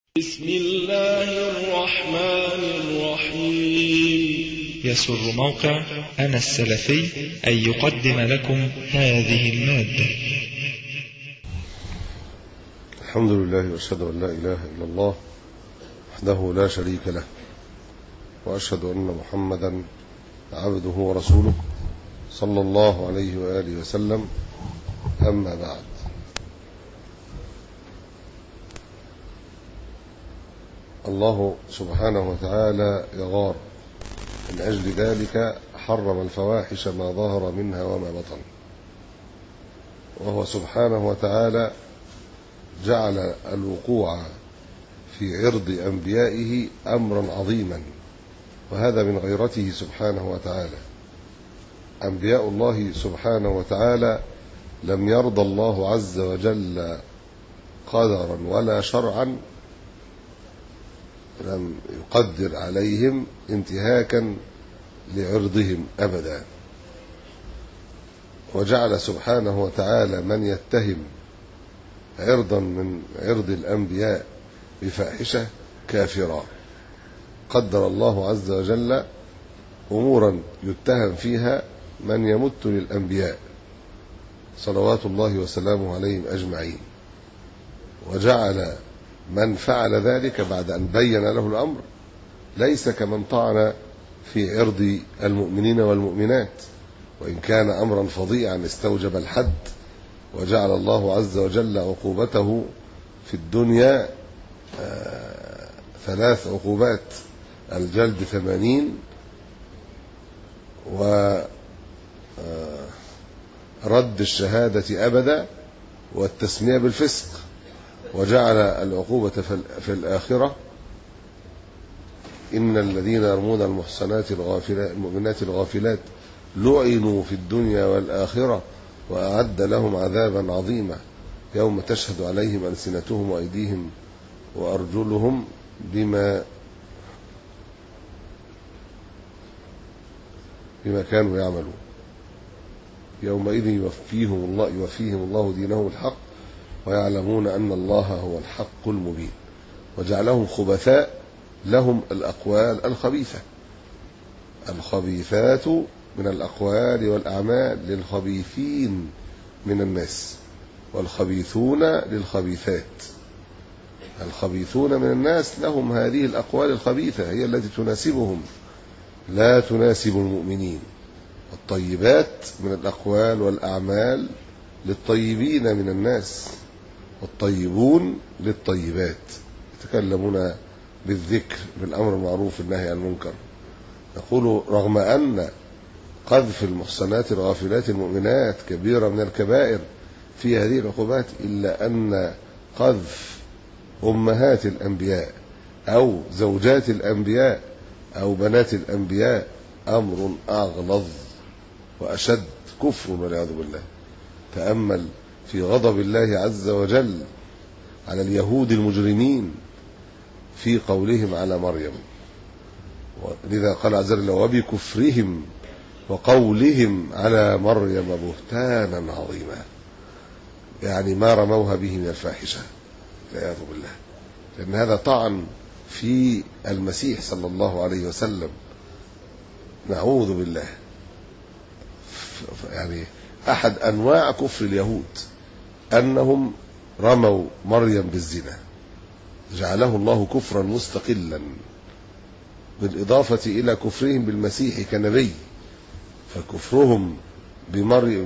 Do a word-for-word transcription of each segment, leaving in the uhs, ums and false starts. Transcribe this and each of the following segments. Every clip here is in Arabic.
بسم الله الرحمن الرحيم. يسر موقع أنا السلفي أن يقدم لكم هذه المادة. الحمد لله وأشهد أن لا إله إلا الله وحده لا شريك له، وأشهد أن محمدا عبده ورسوله صلى الله عليه وآله وسلم. أما بعد، الله سبحانه وتعالى يغار، من أجل ذلك حرم الفواحش ما ظهر منها وما بطن، وهو سبحانه وتعالى جعل الوقوع في عرض أنبيائه أمرا عظيما، وهذا من غيرته سبحانه وتعالى. أنبياء الله سبحانه وتعالى لم يرضى الله عز وجل قدرا ولا شرعا، لم يقدر عليهم انتهاكا لعرضهم أبدا، وجعل سبحانه وتعالى من يتهم عرضا من عرض الأنبياء بفاحشة كافرا. قدر الله عز وجل أمورا يتهم فيها من يمت للأنبياء صلوات الله وسلامه عليهم أجمعين، وجعل من فعل ذلك بعد أن بين له الأمر ليس كمن طعن في عرض المؤمنين والمؤمنات، وإن كان أمرا فظيعا استوجب الحد، وجعل الله عز وجل عقوبته في الدنيا آه ثلاث عقوبات: الجلد ثمانين، ورد الشهادة أبدا، والتسمية بالفسق. وجعل العقوبة في الآخرة: إن الذين يرمون المحصنات الغافلات المؤمنات الغافلات لعنوا في الدنيا والآخرة وأعد لهم عذابا عظيما يوم تشهد عليهم ألسنتهم وأيديهم وأرجلهم بما بما كانوا يعملون يومئذ يوفيهم الله يوفيهم الله دينهم الحق ويعلمون أن الله هو الحق المبين. وجعلهم خبثاء لهم الأقوال الخبيثة، الخبيثات من الأقوال والأعمال للخبيثين من الناس، والخبيثون للخبيثات. الخبيثون من الناس لهم هذه الأقوال الخبيثة، هي التي تناسبهم لا تناسب المؤمنين. والطيبات من الأقوال والأعمال للطيبين من الناس، والطيبون للطيبات، يتكلمون بالذكر بالأمر المعروف والنهي عن المنكر. نقول رغم أن قذف المحصنات الغافلات المؤمنات كبيرة من الكبائر في هذه العقوبات، إلا أن قذف أمهات الأنبياء أو زوجات الأنبياء أو بنات الأنبياء أمر أغلظ وأشد كفر والعياذ بالله. تأمل في غضب الله عز وجل على اليهود المجرمين في قولهم على مريم، لذا قال عز وجل: وبكفرهم وقولهم على مريم بهتانا عظيما، يعني ما رموها به من الفاحشة والعياذ بالله، لأن هذا طعن في المسيح صلى الله عليه وسلم. نعوذ بالله. يعني أحد أنواع كفر اليهود أنهم رموا مريم بالزنا، جعله الله كفرا مستقلا بالإضافة إلى كفرهم بالمسيح كنبي. فكفرهم بمريم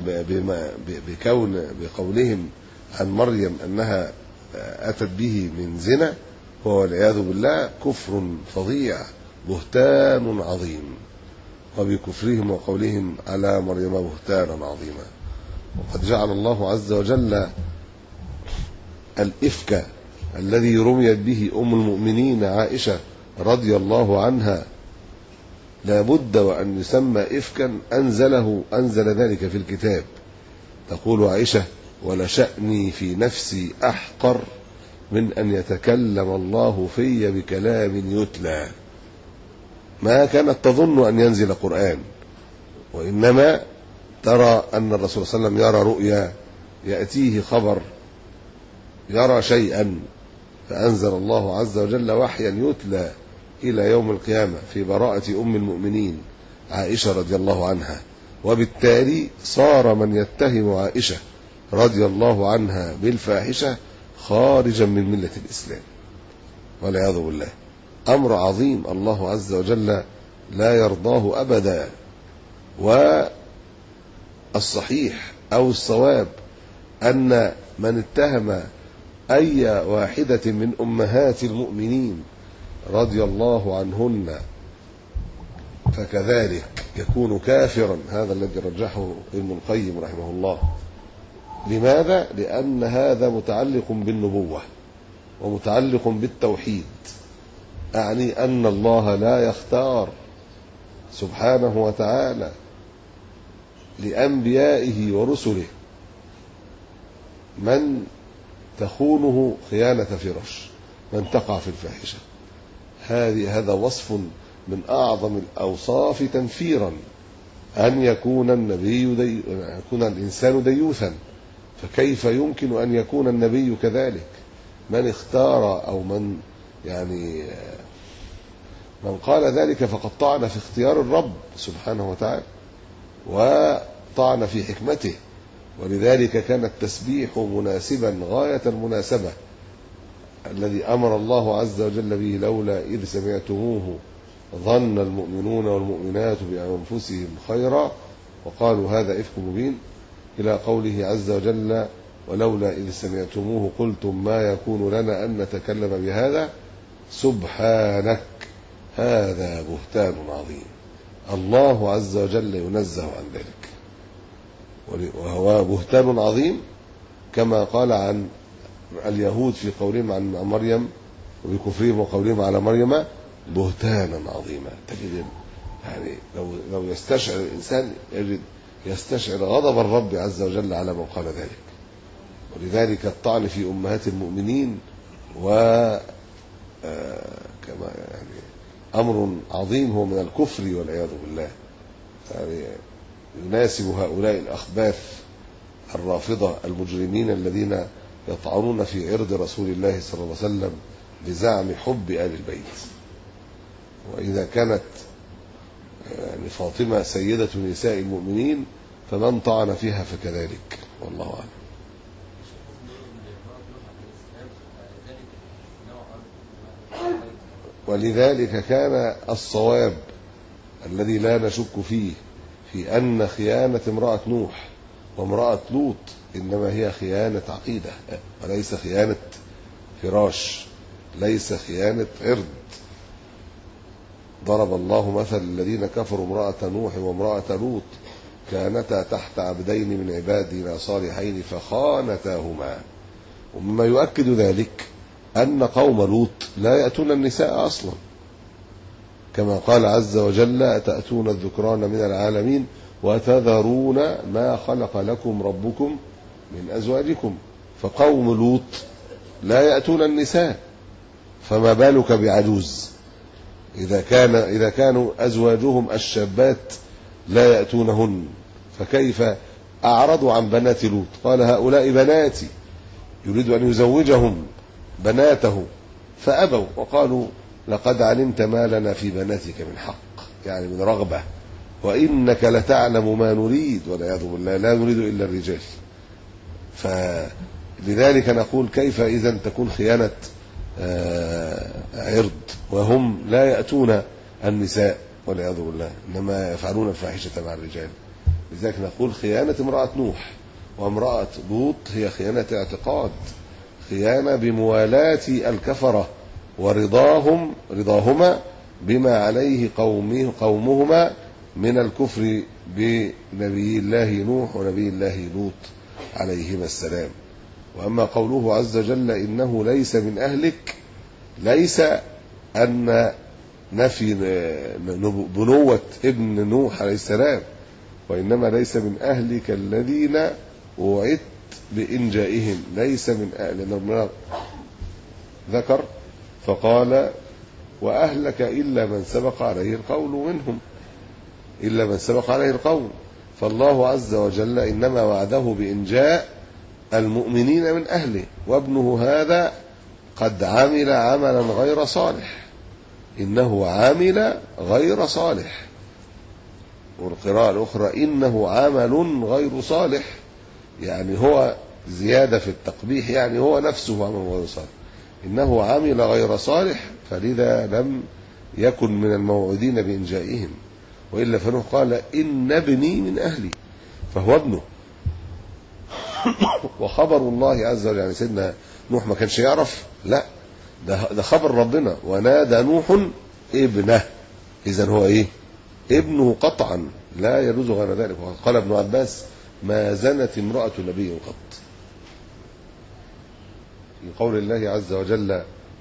بكون بقولهم عن مريم أنها أتت به من زنا هو والعياذ بالله كفر فظيع بهتان عظيم، وبكفرهم وقولهم على مريم بهتانا عظيما. وقد جعل الله عز وجل الإفك الذي رميت به أم المؤمنين عائشة رضي الله عنها لا بد وأن يسمى إفكا أنزله أنزل ذلك في الكتاب. تقول عائشة: ولشأني في نفسي أحقر من أن يتكلم الله في بكلام يتلى. ما كانت تظن أن ينزل قرآن، وإنما ترى أن الرسول صلى الله عليه وسلم يرى رؤيا، يأتيه خبر، يرى شيئا فأنزل الله عز وجل وحيا يتلى إلى يوم القيامة في براءة أم المؤمنين عائشة رضي الله عنها، وبالتالي صار من يتهم عائشة رضي الله عنها بالفاحشة خارجا من ملة الإسلام والعياذ بالله. أمر عظيم الله عز وجل لا يرضاه أبدا. والصحيح أو الصواب أن من اتهم أي واحدة من أمهات المؤمنين رضي الله عنهن فكذلك يكون كافرا، هذا الذي رجحه ابن القيم رحمه الله. لماذا؟ لأن هذا متعلق بالنبوة ومتعلق بالتوحيد، أعني أن الله لا يختار سبحانه وتعالى لأنبيائه ورسله من تخونه خيانة فرش، من تقع في الفاحشة. هذه هذا وصف من أعظم الأوصاف تنفيرا، أن يكون النبي دي يكون الإنسان ديوثا، فكيف يمكن أن يكون النبي كذلك؟ من اختار أو من يعني من قال ذلك فقد طعن في اختيار الرب سبحانه وتعالى وطعن في حكمته. ولذلك كان التسبيح مناسبا غاية المناسبة الذي أمر الله عز وجل به: لولا إذ سمعتموه ظن المؤمنون والمؤمنات بأنفسهم خيرا وقالوا هذا إفك مبين، إلى قوله عز وجل: ولولا إذ سمعتموه قلتم ما يكون لنا أن نتكلم بهذا سبحانك هذا بهتان عظيم. الله عز وجل ينزه عن ذلك، وهو بهتان عظيم كما قال عن اليهود في قولهم عن مريم وبكفرهم وقولهم على مريم بهتانا عظيما. تجد يعني لو لو يستشعر الإنسان يجد يستشعر غضب الرب عز وجل على من قال ذلك. ولذلك الطعن في أمهات المؤمنين و كما يعني أمر عظيم هو من الكفر والعياذ بالله. يعني يناسب هؤلاء الأخباث الرافضة المجرمين الذين يطعنون في عرض رسول الله صلى الله عليه وسلم بزعم حب آل البيت. وإذا كانت يعني فاطمة سيدة نساء المؤمنين فمن طعن فيها فكذلك، والله أعلم. ولذلك كان الصواب الذي لا نشك فيه في أن خيانة امرأة نوح وامرأة لوط إنما هي خيانة عقيدة وليس خيانة فراش، ليس خيانة عرض. ضرب الله مثل الذين كفروا امرأة نوح وامرأة لوط كانتا تحت عبدين من عبادنا صالحين فخانتاهما. ومما يؤكد ذلك أن قوم لوط لا يأتون النساء أصلا، كما قال عز وجل: أتأتون الذكران من العالمين وتذرون ما خلق لكم ربكم من أزواجكم. فقوم لوط لا يأتون النساء، فما بالك بعجوز؟ إذا كان إذا كانوا أزواجهم الشابات لا يأتونهن، فكيف أعرضوا عن بنات لوط؟ قال: هؤلاء بناتي، يريد أن يزوجهم بناته فأبوا وقالوا: لقد علمت ما لنا في بناتك من حق، يعني من رغبة، وإنك لتعلم ما نريد والعياذ بالله، لا نريد إلا الرجال. فلذلك نقول: كيف إذن تكون خيانة عرض وهم لا يأتون النساء والعياذ بالله، إنما يفعلون الفاحشة مع الرجال؟ لذلك نقول: خيانة امرأة نوح وامرأة لوط هي خيانة اعتقاد، خيانة بموالاة الكفرة ورضاهم رضاهما بما عليه قومه قومهما من الكفر بنبي الله نوح ونبي الله لوط عليهما السلام. وأما قوله عز وجل: إنه ليس من أهلك، ليس أن نفي بنوة ابن نوح عليه السلام، وإنما ليس من أهلك الذين وعدت بإنجائهم، ليس من أهل ذكر فقال: وأهلك إلا من سبق عليه القول منهم، إلا من سبق عليه القول. فالله عز وجل إنما وعده بإنجاء المؤمنين من أهله، وابنه هذا قد عمل عملا غير صالح، إنه عمل غير صالح. والقراءة الأخرى إنه عمل غير صالح، يعني هو زيادة في التقبيح، يعني هو نفسه عمل غير صالح. إنه عمل غير صالح فلذا لم يكن من الموعودين بإنجائهم، وإلا فنوح قال إن ابني من أهلي، فهو ابنه. وخبر الله عز وجل، يعني سيدنا نوح ما كانش يعرف، لا ده, ده خبر ربنا، ونادى نوح ابنه، إذن هو إيه؟ ابنه قطعا، لا يجوز غير ذلك. قال ابن عباس ما زنت امرأة نبي قط. في قول الله عز وجل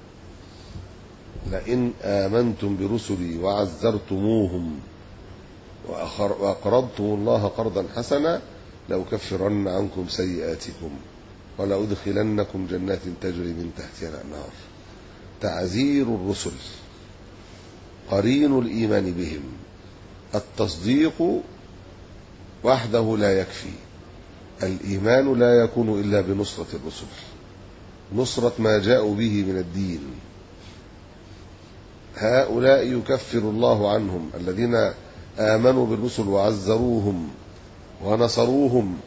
لئن آمنتم برسلي وعزرتموهم وأقرضتم الله قرضا حسنا لأكفرن عنكم سيئاتكم ولأدخلنكم جنات تجري من تحتها الأنهار. تعزير الرسل قرين الإيمان بهم. التصديق وحده لا يكفي، الإيمان لا يكون إلا بنصرة الرسل، نصرة ما جاءوا به من الدين. هؤلاء يكفر الله عنهم، الذين آمنوا بالرسل وعزروهم ونصروهم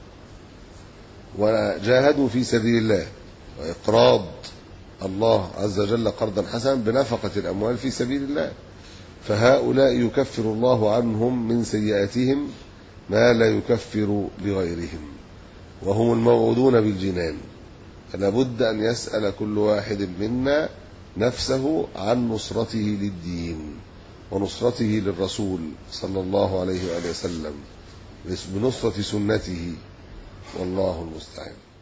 وجاهدوا في سبيل الله، وإقراض الله عز وجل قرضا حسنا بنفقة الأموال في سبيل الله، فهؤلاء يكفر الله عنهم من سيئاتهم ما لا يكفر لغيرهم، وهم الموعودون بالجنان. فلا بد أن يسأل كل واحد منا نفسه عن نصرته للدين ونصرته للرسول صلى الله عليه وآله وسلم بنصرة سنته، والله المستعان.